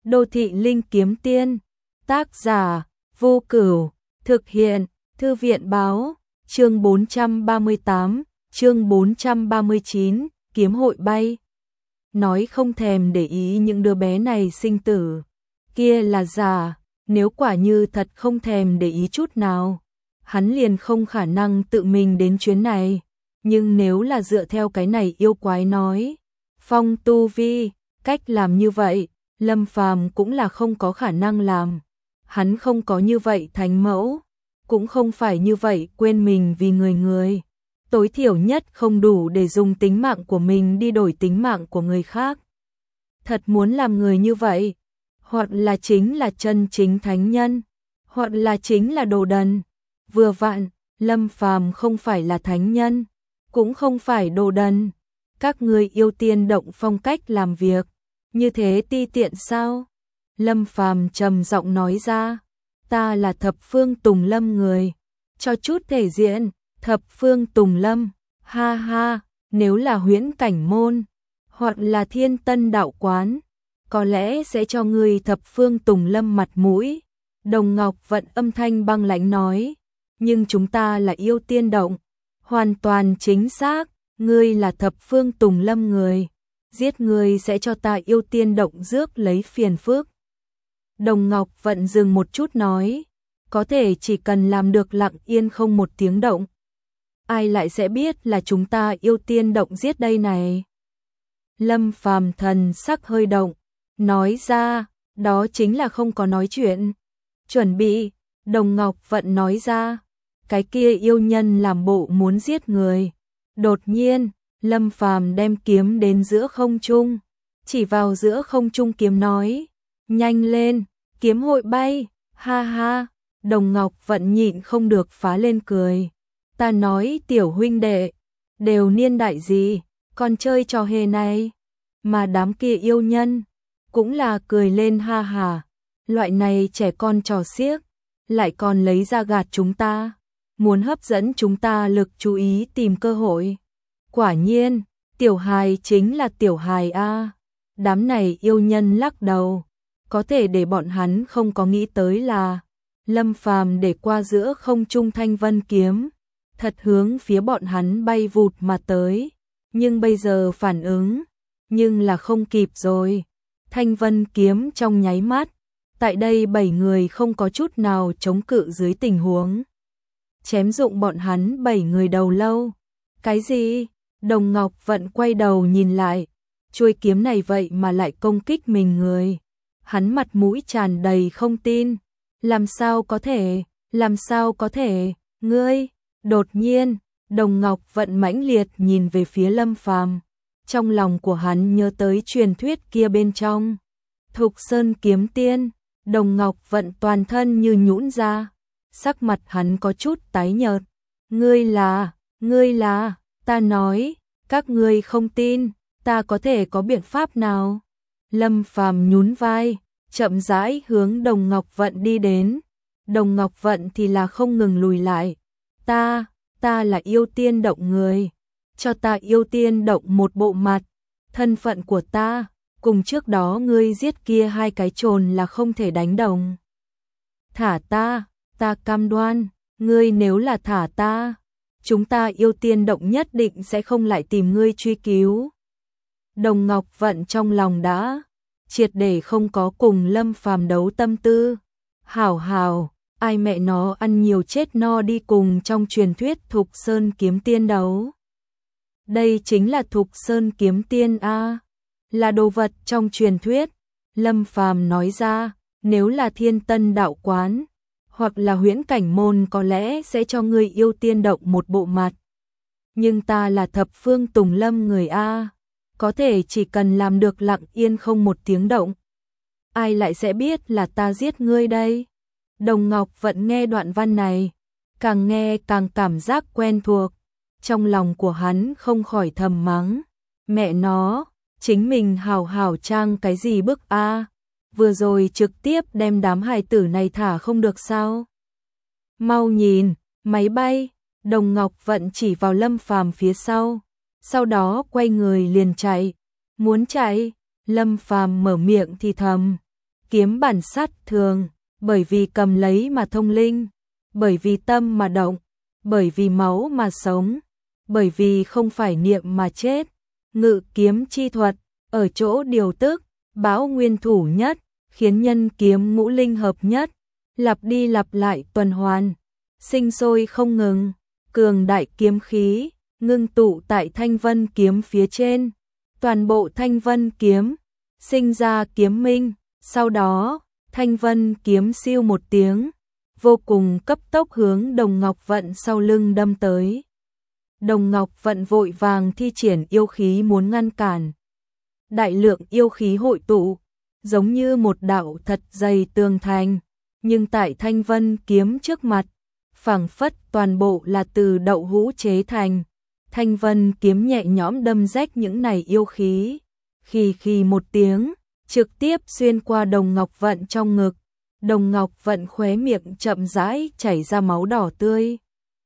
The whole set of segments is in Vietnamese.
Đô thị linh kiếm tiên, tác giả, Vô Cửu, thực hiện, Thư viện báo, chương 438, chương 439, kiếm hội bay. Nói không thèm để ý những đứa bé này sinh tử, kia là giả, nếu quả như thật không thèm để ý chút nào, hắn liền không khả năng tự mình đến chuyến này, nhưng nếu là dựa theo cái này yêu quái nói, phong tu vi, cách làm như vậy, Lâm Phàm cũng là không có khả năng làm. Hắn không có như vậy thánh mẫu, cũng không phải như vậy quên mình vì người. Tối thiểu nhất không đủ để dùng tính mạng của mình đi đổi tính mạng của người khác. Thật muốn làm người như vậy, hoặc là chính là chân chính thánh nhân, hoặc là chính là đồ đần. Vừa vặn, Lâm Phàm không phải là thánh nhân, cũng không phải đồ đần. Các ngươi yêu tiên động phong cách làm việc, như thế ti tiện sao? Lâm Phàm trầm giọng nói ra, ta là Thập Phương Tùng Lâm người, cho chút thể diện, Thập Phương Tùng Lâm, ha ha, nếu là Huyễn Cảnh Môn, hoặc là Thiên Tân Đạo Quán, có lẽ sẽ cho ngươi Thập Phương Tùng Lâm mặt mũi. Đồng Ngọc Vận âm thanh băng lãnh nói, nhưng chúng ta là yêu tiên động, hoàn toàn chính xác, ngươi là Thập Phương Tùng Lâm người, giết ngươi sẽ cho ta yêu tiên động rước lấy phiền phức. Đồng Ngọc Vận dừng một chút nói, có thể chỉ cần làm được lặng yên không một tiếng động, ai lại sẽ biết là chúng ta yêu tiên động giết đây này. Lâm Phàm thần sắc hơi động, nói ra, đó chính là không có nói chuyện. Chuẩn bị, Đồng Ngọc Vận nói ra, cái kia yêu nhân làm bộ muốn giết người. Đột nhiên, Lâm Phàm đem kiếm đến giữa không trung, chỉ vào giữa không trung kiếm nói, nhanh lên, kiếm hội bay, ha ha. Đồng Ngọc Vận nhịn không được phá lên cười. Ta nói tiểu huynh đệ, đều niên đại gì, còn chơi trò hề này. Mà đám kia yêu nhân, cũng là cười lên ha ha. Loại này trẻ con trò xiếc, lại còn lấy ra gạt chúng ta, muốn hấp dẫn chúng ta lực chú ý tìm cơ hội. Quả nhiên, tiểu hài chính là tiểu hài a. Đám này yêu nhân lắc đầu, có thể để bọn hắn không có nghĩ tới là Lâm Phàm để qua giữa không trung thanh vân kiếm, thật hướng phía bọn hắn bay vụt mà tới, nhưng bây giờ phản ứng, nhưng là không kịp rồi. Thanh vân kiếm trong nháy mắt, tại đây 7 người không có chút nào chống cự dưới tình huống, chém dụng bọn hắn 7 người đầu lâu. Cái gì? Đồng Ngọc Vận quay đầu nhìn lại, chuôi kiếm này vậy mà lại công kích mình người. Hắn mặt mũi tràn đầy không tin, làm sao có thể, ngươi? Đột nhiên, Đồng Ngọc Vận mãnh liệt nhìn về phía Lâm Phàm, trong lòng của hắn nhớ tới truyền thuyết kia bên trong. Thục Sơn kiếm tiên, Đồng Ngọc Vận toàn thân như nhũn ra, sắc mặt hắn có chút tái nhợt. Ngươi là, ta nói, các ngươi không tin, ta có thể có biện pháp nào? Lâm Phàm nhún vai, chậm rãi hướng Đồng Ngọc Vận đi đến. Đồng Ngọc Vận thì là không ngừng lùi lại. Ta là yêu tiên động người, cho ta yêu tiên động một bộ mặt. Thân phận của ta, cùng trước đó ngươi giết kia 2 cái trồn là không thể đánh đồng. Thả ta cam đoan, ngươi nếu là thả ta, chúng ta yêu tiên động nhất định sẽ không lại tìm ngươi truy cứu. Đồng Ngọc Vận trong lòng đã triệt để không có cùng Lâm Phàm đấu tâm tư. Hảo, ai mẹ nó ăn nhiều chết no đi cùng trong truyền thuyết Thục Sơn kiếm tiên đấu. Đây chính là Thục Sơn kiếm tiên a, là đồ vật trong truyền thuyết. Lâm Phàm nói ra, nếu là Thiên Tân Đạo Quán, hoặc là Huyễn Cảnh Môn có lẽ sẽ cho ngươi yêu tiên động một bộ mặt. Nhưng ta là Thập Phương Tùng Lâm người a, có thể chỉ cần làm được lặng yên không một tiếng động, ai lại sẽ biết là ta giết ngươi đây? Đồng Ngọc Vận nghe đoạn văn này, càng nghe càng cảm giác quen thuộc, trong lòng của hắn không khỏi thầm mắng, mẹ nó, chính mình hào trang cái gì bức a, vừa rồi trực tiếp đem đám hài tử này thả không được sao? Mau nhìn, máy bay. Đồng Ngọc Vận chỉ vào Lâm Phàm phía sau đó quay người liền chạy. Muốn chạy, Lâm Phàm mở miệng thì thầm, kiếm bản sát thường, bởi vì cầm lấy mà thông linh, bởi vì tâm mà động, bởi vì máu mà sống, bởi vì không phải niệm mà chết. Ngự kiếm chi thuật, ở chỗ điều tức, bão nguyên thủ nhất, khiến nhân kiếm ngũ linh hợp nhất, lặp đi lặp lại tuần hoàn, sinh sôi không ngừng, cường đại kiếm khí, ngưng tụ tại thanh vân kiếm phía trên, toàn bộ thanh vân kiếm, sinh ra kiếm minh, sau đó, thanh vân kiếm siêu một tiếng, vô cùng cấp tốc hướng Đồng Ngọc Vận sau lưng đâm tới. Đồng Ngọc Vận vội vàng thi triển yêu khí muốn ngăn cản. Đại lượng yêu khí hội tụ, giống như một đạo thật dày tường thành, nhưng tại thanh vân kiếm trước mặt, phảng phất toàn bộ là từ đậu hũ chế thành. Thanh vân kiếm nhẹ nhõm đâm rách những này yêu khí, khì khì một tiếng, trực tiếp xuyên qua Đồng Ngọc Vận trong ngực. Đồng Ngọc Vận khóe miệng chậm rãi chảy ra máu đỏ tươi.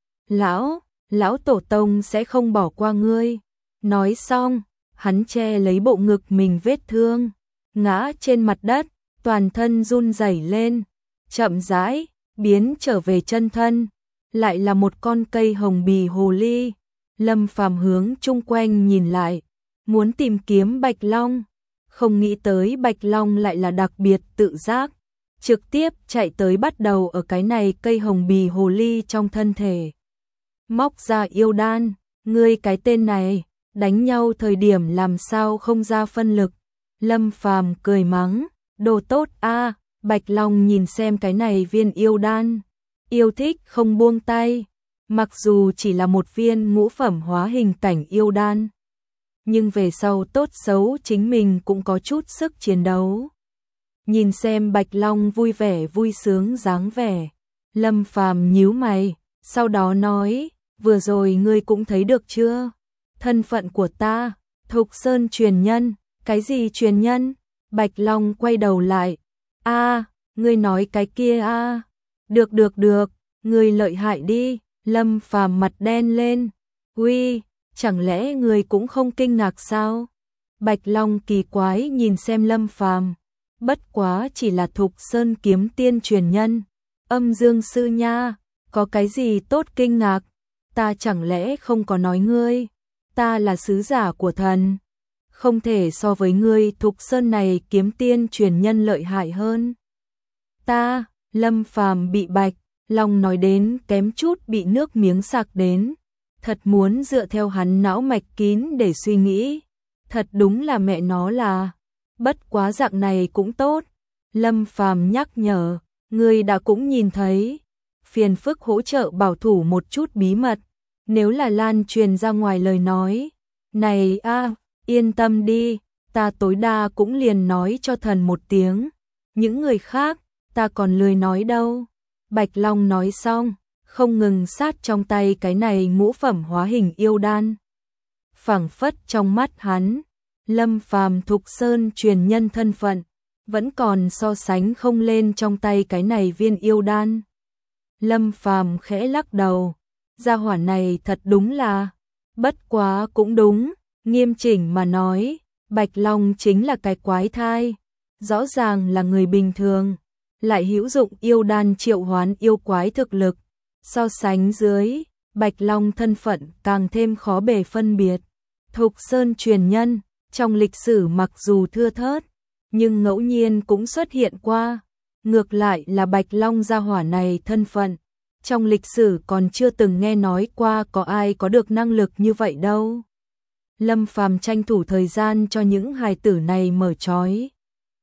Lão tổ tông sẽ không bỏ qua ngươi. Nói xong, hắn che lấy bộ ngực mình vết thương, ngã trên mặt đất, toàn thân run rẩy lên, chậm rãi biến trở về chân thân, lại là một con cây hồng bì hồ ly. Lâm Phàm hướng chung quanh nhìn lại, muốn tìm kiếm Bạch Long, không nghĩ tới Bạch Long lại là đặc biệt tự giác, trực tiếp chạy tới bắt đầu ở cái này cây hồng bì hồ ly trong thân thể. Móc ra yêu đan, ngươi cái tên này, đánh nhau thời điểm làm sao không ra phân lực. Lâm Phàm cười mắng, đồ tốt a. Bạch Long nhìn xem cái này viên yêu đan, yêu thích không buông tay, mặc dù chỉ là một viên ngũ phẩm hóa hình cảnh yêu đan, nhưng về sau tốt xấu chính mình cũng có chút sức chiến đấu. Nhìn xem Bạch Long vui vẻ vui sướng dáng vẻ, Lâm Phàm nhíu mày, sau đó nói, vừa rồi ngươi cũng thấy được chưa? Thân phận của ta, Thục Sơn truyền nhân. Cái gì truyền nhân? Bạch Long quay đầu lại. Ngươi nói cái kia a? Được, ngươi lợi hại đi. Lâm Phàm mặt đen lên. Uy, chẳng lẽ ngươi cũng không kinh ngạc sao? Bạch Long kỳ quái nhìn xem Lâm Phàm, bất quá chỉ là Thục Sơn kiếm tiên truyền nhân, Âm Dương sư nha, có cái gì tốt kinh ngạc? Ta chẳng lẽ không có nói ngươi, ta là sứ giả của thần, không thể so với ngươi Thục Sơn này kiếm tiên truyền nhân lợi hại hơn. Ta, Lâm Phàm bị Bạch Long nói đến kém chút bị nước miếng sặc đến, thật muốn dựa theo hắn não mạch kín để suy nghĩ, thật đúng là mẹ nó là, bất quá dạng này cũng tốt. Lâm Phàm nhắc nhở, ngươi đã cũng nhìn thấy, phiền phức hỗ trợ bảo thủ một chút bí mật, nếu là lan truyền ra ngoài lời nói. Này yên tâm đi, ta tối đa cũng liền nói cho thần một tiếng, những người khác, ta còn lười nói đâu. Bạch Long nói xong, không ngừng sát trong tay cái này ngũ phẩm hóa hình yêu đan. Phảng phất trong mắt hắn, Lâm Phàm Thục Sơn truyền nhân thân phận, vẫn còn so sánh không lên trong tay cái này viên yêu đan. Lâm Phàm khẽ lắc đầu, gia hỏa này thật đúng là, bất quá cũng đúng, nghiêm chỉnh mà nói, Bạch Long chính là cái quái thai, rõ ràng là người bình thường, lại hữu dụng yêu đan triệu hoán yêu quái thực lực, so sánh dưới, Bạch Long thân phận càng thêm khó bề phân biệt. Thục Sơn truyền nhân, trong lịch sử mặc dù thưa thớt, nhưng ngẫu nhiên cũng xuất hiện qua, ngược lại là Bạch Long gia hỏa này thân phận, trong lịch sử còn chưa từng nghe nói qua có ai có được năng lực như vậy đâu. Lâm Phàm tranh thủ thời gian cho những hài tử này mở trói,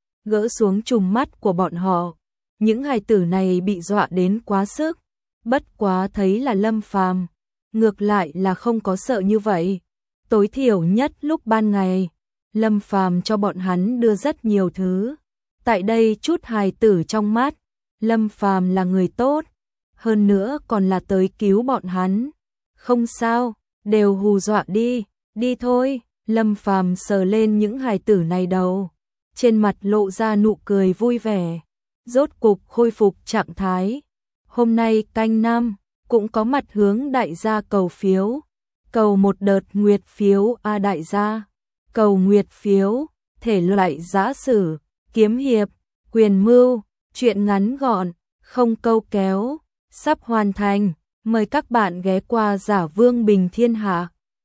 gỡ xuống trùm mắt của bọn họ. Những hài tử này bị dọa đến quá sức, bất quá thấy là Lâm Phàm, ngược lại là không có sợ như vậy. Tối thiểu nhất lúc ban ngày, Lâm Phàm cho bọn hắn đưa rất nhiều thứ. Tại đây chút hài tử trong mắt, Lâm Phàm là người tốt, hơn nữa còn là tới cứu bọn hắn. Không sao, đều hù dọa đi thôi. Lâm Phàm sờ lên những hài tử này đầu, trên mặt lộ ra nụ cười vui vẻ, rốt cục khôi phục trạng thái. Hôm nay canh năm, cũng có mặt hướng đại gia cầu phiếu, cầu một đợt nguyệt phiếu đại gia, cầu nguyệt phiếu, thể loại giã sử, kiếm hiệp, Quyền mưu, chuyện ngắn gọn, không câu kéo, sắp hoàn thành. Mời các bạn ghé qua Giả Vương Bình Thiên Hạ.